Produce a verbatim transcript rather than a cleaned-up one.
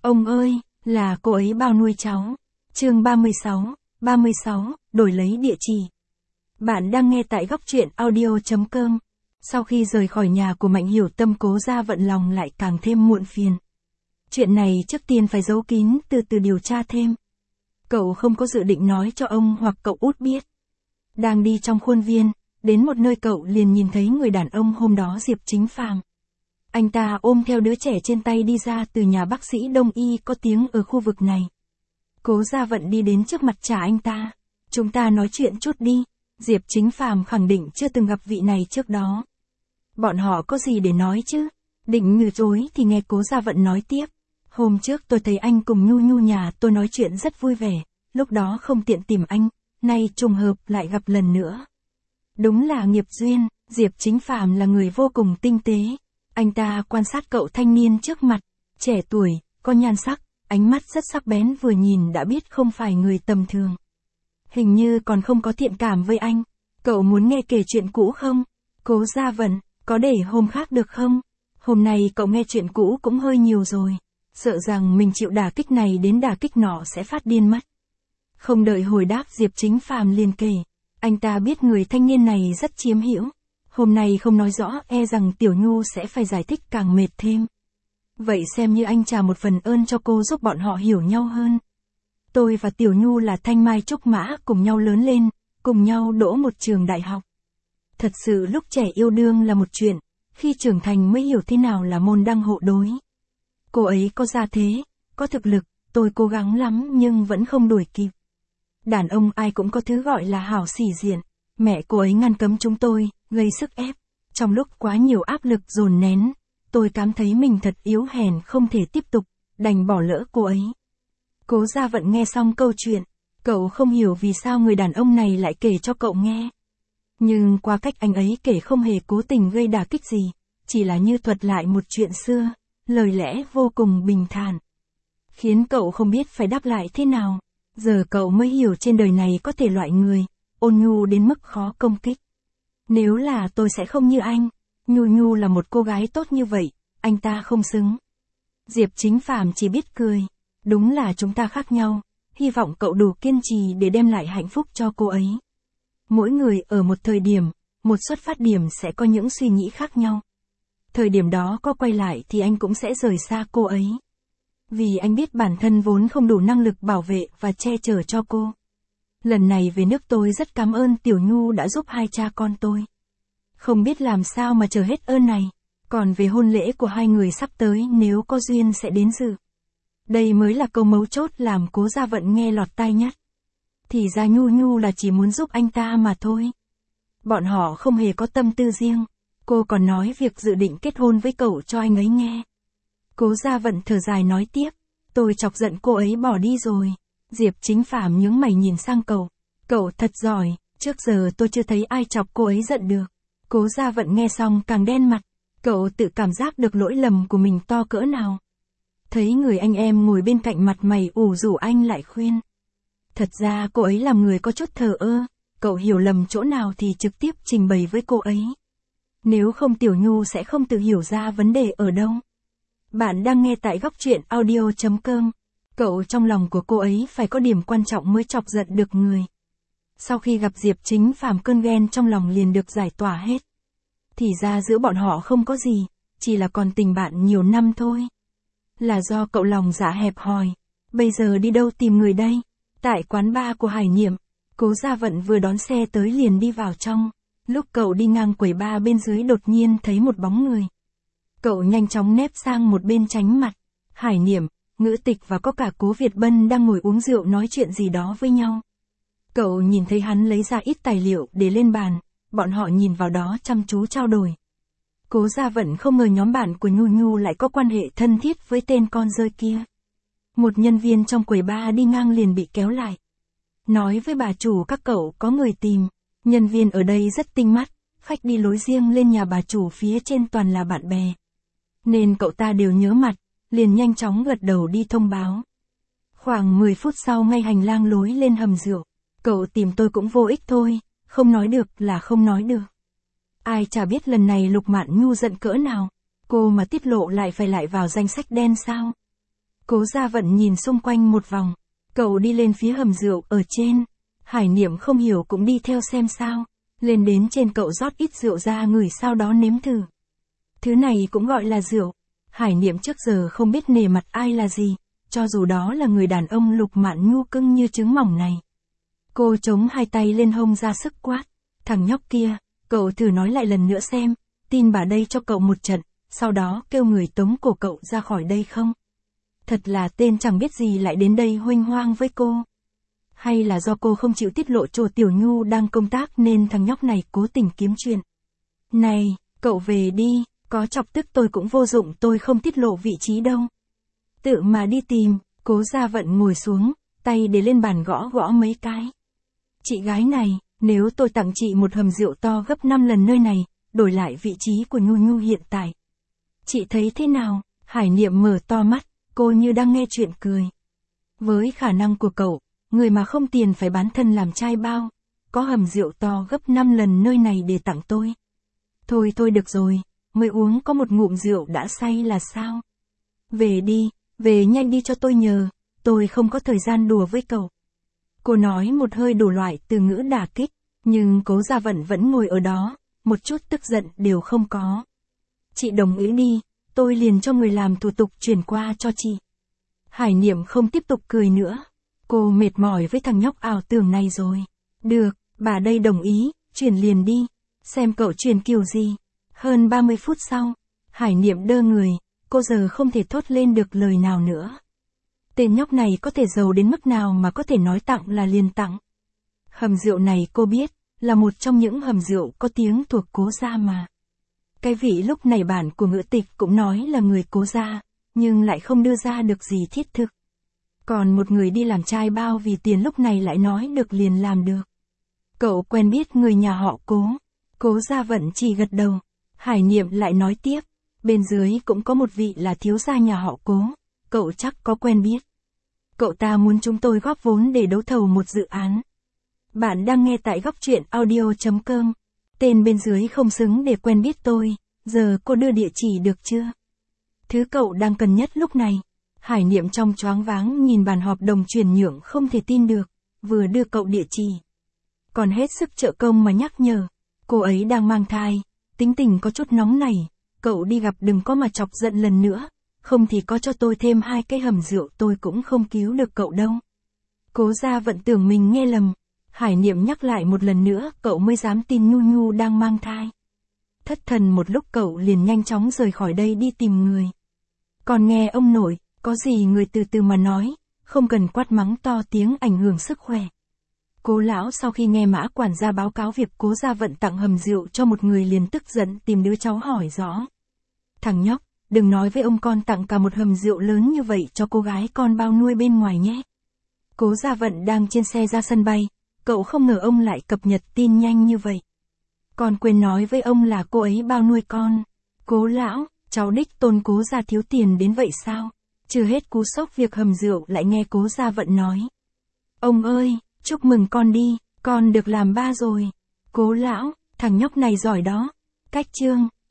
Ông ơi, là cô ấy bao nuôi cháu. Chương ba mươi sáu, ba mươi sáu, đổi lấy địa chỉ. Bạn đang nghe tại góc truyện audio chấm com. Sau khi rời khỏi nhà của Mạnh Hiểu Tâm, Cố Gia Vận lòng lại càng thêm muộn phiền. Chuyện này trước tiên phải giấu kín, từ từ điều tra thêm. Cậu không có dự định nói cho ông hoặc cậu út biết. Đang đi trong khuôn viên, đến một nơi cậu liền nhìn thấy người đàn ông hôm đó, Diệp Chính Phàm. Anh ta ôm theo đứa trẻ trên tay đi ra từ nhà bác sĩ đông y có tiếng ở khu vực này. Cố Gia Vận đi đến trước mặt trả anh ta. Chúng ta nói chuyện chút đi. Diệp Chính Phàm khẳng định chưa từng gặp vị này trước đó. Bọn họ có gì để nói chứ? Định từ chối thì nghe Cố Gia Vận nói tiếp. Hôm trước tôi thấy anh cùng Nhu Nhu nhà tôi nói chuyện rất vui vẻ, lúc đó không tiện tìm anh, nay trùng hợp lại gặp lần nữa. Đúng là nghiệp duyên. Diệp Chính Phàm là người vô cùng tinh tế. Anh ta quan sát cậu thanh niên trước mặt, trẻ tuổi, có nhan sắc, ánh mắt rất sắc bén, vừa nhìn đã biết không phải người tầm thường. Hình như còn không có thiện cảm với anh. Cậu muốn nghe kể chuyện cũ không? Cố Gia Vận, có để hôm khác được không? Hôm nay cậu nghe chuyện cũ cũng hơi nhiều rồi. Sợ rằng mình chịu đả kích này đến đả kích nọ sẽ phát điên mất. Không đợi hồi đáp, Diệp Chính Phàm liền kể. Anh ta biết người thanh niên này rất chiếm hữu. Hôm nay không nói rõ e rằng Tiểu Nhu sẽ phải giải thích càng mệt thêm. Vậy xem như anh trả một phần ơn cho cô, giúp bọn họ hiểu nhau hơn. Tôi và Tiểu Nhu là thanh mai trúc mã, cùng nhau lớn lên, cùng nhau đỗ một trường đại học. Thật sự lúc trẻ yêu đương là một chuyện, khi trưởng thành mới hiểu thế nào là môn đăng hộ đối. Cô ấy có gia thế, có thực lực, tôi cố gắng lắm nhưng vẫn không đuổi kịp. Đàn ông ai cũng có thứ gọi là hảo sĩ diện. Mẹ cô ấy ngăn cấm chúng tôi, gây sức ép. Trong lúc quá nhiều áp lực dồn nén, tôi cảm thấy mình thật yếu hèn, không thể tiếp tục, đành bỏ lỡ cô ấy. Cố Gia Vận nghe xong câu chuyện, cậu không hiểu vì sao người đàn ông này lại kể cho cậu nghe. Nhưng qua cách anh ấy kể không hề cố tình gây đả kích gì, chỉ là như thuật lại một chuyện xưa, lời lẽ vô cùng bình thản. Khiến cậu không biết phải đáp lại thế nào. Giờ cậu mới hiểu trên đời này có thể loại người ôn nhu đến mức khó công kích. Nếu là tôi sẽ không như anh. Nhu Nhu là một cô gái tốt như vậy, anh ta không xứng. Diệp Chính Phàm chỉ biết cười. Đúng là chúng ta khác nhau, hy vọng cậu đủ kiên trì để đem lại hạnh phúc cho cô ấy. Mỗi người ở một thời điểm, một xuất phát điểm sẽ có những suy nghĩ khác nhau. Thời điểm đó có quay lại thì anh cũng sẽ rời xa cô ấy. Vì anh biết bản thân vốn không đủ năng lực bảo vệ và che chở cho cô. Lần này về nước tôi rất cảm ơn Tiểu Nhu đã giúp hai cha con tôi. Không biết làm sao mà chờ hết ơn này. Còn về hôn lễ của hai người sắp tới, nếu có duyên sẽ đến dự. Đây mới là câu mấu chốt làm Cố Gia Vận nghe lọt tai nhất. Thì ra Nhu Nhu là chỉ muốn giúp anh ta mà thôi. Bọn họ không hề có tâm tư riêng. Cô còn nói việc dự định kết hôn với cậu cho anh ấy nghe. Cố Gia Vận thở dài nói tiếp. Tôi chọc giận cô ấy bỏ đi rồi. Diệp Chính Phàm nhướng mày nhìn sang cậu. Cậu thật giỏi, trước giờ tôi chưa thấy ai chọc cô ấy giận được. Cố Gia Vận nghe xong càng đen mặt. Cậu tự cảm giác được lỗi lầm của mình to cỡ nào. Thấy người anh em ngồi bên cạnh mặt mày ủ rũ, anh lại khuyên. Thật ra cô ấy làm người có chút thờ ơ. Cậu hiểu lầm chỗ nào thì trực tiếp trình bày với cô ấy. Nếu không Tiểu Nhu sẽ không tự hiểu ra vấn đề ở đâu. Bạn đang nghe tại góc truyện audio chấm com. Cậu trong lòng của cô ấy phải có điểm quan trọng mới chọc giận được người. Sau khi gặp Diệp Chính Phàm, cơn ghen trong lòng liền được giải tỏa hết. Thì ra giữa bọn họ không có gì, chỉ là còn tình bạn nhiều năm thôi. Là do cậu lòng dạ hẹp hòi. Bây giờ đi đâu tìm người đây? Tại quán bar của Hải Niệm. Cố Gia Vận vừa đón xe tới liền đi vào trong. Lúc cậu đi ngang quầy bar bên dưới đột nhiên thấy một bóng người. Cậu nhanh chóng nép sang một bên tránh mặt. Hải Niệm, Ngữ Tịch và có cả Cố Việt Bân đang ngồi uống rượu nói chuyện gì đó với nhau. Cậu nhìn thấy hắn lấy ra ít tài liệu để lên bàn, bọn họ nhìn vào đó chăm chú trao đổi. Cố Gia Vận không ngờ nhóm bạn của Nhu Nhu lại có quan hệ thân thiết với tên con rơi kia. Một nhân viên trong quầy bar đi ngang liền bị kéo lại. Nói với bà chủ các cậu có người tìm. Nhân viên ở đây rất tinh mắt, khách đi lối riêng lên nhà bà chủ phía trên toàn là bạn bè. Nên cậu ta đều nhớ mặt, liền nhanh chóng gật đầu đi thông báo. Khoảng mười phút sau, ngay hành lang lối lên hầm rượu. Cậu tìm tôi cũng vô ích thôi, không nói được là không nói được. Ai chả biết lần này Lục Mạn Nhu giận cỡ nào. Cô mà tiết lộ lại phải lại vào danh sách đen sao? Cố Gia Vận nhìn xung quanh một vòng. Cậu đi lên phía hầm rượu ở trên. Hải Niệm không hiểu cũng đi theo xem sao. Lên đến trên cậu rót ít rượu ra ngửi sau đó nếm thử. Thứ này cũng gọi là rượu. Hải Niệm trước giờ không biết nề mặt ai là gì, cho dù đó là người đàn ông Lục Mạn nhu cưng như trứng mỏng này. Cô chống hai tay lên hông ra sức quát. Thằng nhóc kia, cậu thử nói lại lần nữa xem, tin bà đây cho cậu một trận, sau đó kêu người tống cổ cậu ra khỏi đây không? Thật là tên chẳng biết gì lại đến đây huênh hoang với cô. Hay là do cô không chịu tiết lộ chỗ Tiểu Nhu đang công tác nên thằng nhóc này cố tình kiếm chuyện. Này, cậu về đi, có chọc tức tôi cũng vô dụng, tôi không tiết lộ vị trí đâu. Tự mà đi tìm. Cố Gia Vận ngồi xuống, tay để lên bàn gõ gõ mấy cái. Chị gái này, nếu tôi tặng chị một hầm rượu to gấp năm lần nơi này, đổi lại vị trí của Nhu Nhu hiện tại, chị thấy thế nào? Hải Niệm mở to mắt, cô như đang nghe chuyện cười. Với khả năng của cậu, người mà không tiền phải bán thân làm trai bao, có hầm rượu to gấp năm lần nơi này để tặng tôi. Thôi thôi được rồi, mới uống có một ngụm rượu đã say là sao? Về đi, về nhanh đi cho tôi nhờ, tôi không có thời gian đùa với cậu. Cô nói một hơi đủ loại từ ngữ đả kích, nhưng Cố Gia Vận vẫn ngồi ở đó, một chút tức giận đều không có. Chị đồng ý đi, tôi liền cho người làm thủ tục chuyển qua cho chị. Hải Niệm không tiếp tục cười nữa. Cô mệt mỏi với thằng nhóc ảo tưởng này rồi. Được, bà đây đồng ý, chuyển liền đi. Xem cậu chuyển kiểu gì. Hơn ba mươi phút sau, Hải Niệm đơ người, cô giờ không thể thốt lên được lời nào nữa. Tên nhóc này có thể giàu đến mức nào mà có thể nói tặng là liền tặng. Hầm rượu này cô biết, là một trong những hầm rượu có tiếng thuộc Cố gia mà. Cái vị lúc này bản của ngữ tịch cũng nói là người Cố gia, nhưng lại không đưa ra được gì thiết thực. Còn một người đi làm trai bao vì tiền lúc này lại nói được liền làm được. Cậu quen biết người nhà họ Cố. Cố Gia Vận chỉ gật đầu. Hải Niệm lại nói tiếp, bên dưới cũng có một vị là thiếu gia nhà họ Cố, cậu chắc có quen biết. Cậu ta muốn chúng tôi góp vốn để đấu thầu một dự án. Bạn đang nghe tại góc truyện audio chấm com. Tên bên dưới không xứng để quen biết tôi, giờ cô đưa địa chỉ được chưa? Thứ cậu đang cần nhất lúc này. Hải Niệm trong choáng váng nhìn bản hợp đồng chuyển nhượng không thể tin được, vừa đưa cậu địa chỉ. Còn hết sức trợ công mà nhắc nhở, cô ấy đang mang thai, tính tình có chút nóng nảy, cậu đi gặp đừng có mà chọc giận lần nữa, không thì có cho tôi thêm hai cái hầm rượu tôi cũng không cứu được cậu đâu. Cố Gia Vận tưởng mình nghe lầm, Hải Niệm nhắc lại một lần nữa cậu mới dám tin Nhu Nhu đang mang thai. Thất thần một lúc cậu liền nhanh chóng rời khỏi đây đi tìm người. Còn nghe ông nội, có gì người từ từ mà nói, không cần quát mắng to tiếng ảnh hưởng sức khỏe. Cố lão sau khi nghe Mã quản gia báo cáo việc Cố Gia Vận tặng hầm rượu cho một người liền tức giận tìm đứa cháu hỏi rõ. Thằng nhóc, đừng nói với ông con tặng cả một hầm rượu lớn như vậy cho cô gái con bao nuôi bên ngoài nhé. Cố Gia Vận đang trên xe ra sân bay, cậu không ngờ ông lại cập nhật tin nhanh như vậy. Con quên nói với ông là cô ấy bao nuôi con. Cố lão, cháu đích tôn Cố gia thiếu tiền đến vậy sao? Chưa hết cú sốc việc hầm rượu lại nghe Cố Gia Vận nói. Ông ơi, chúc mừng con đi, con được làm ba rồi. Cố lão, thằng nhóc này giỏi đó. Cách chương.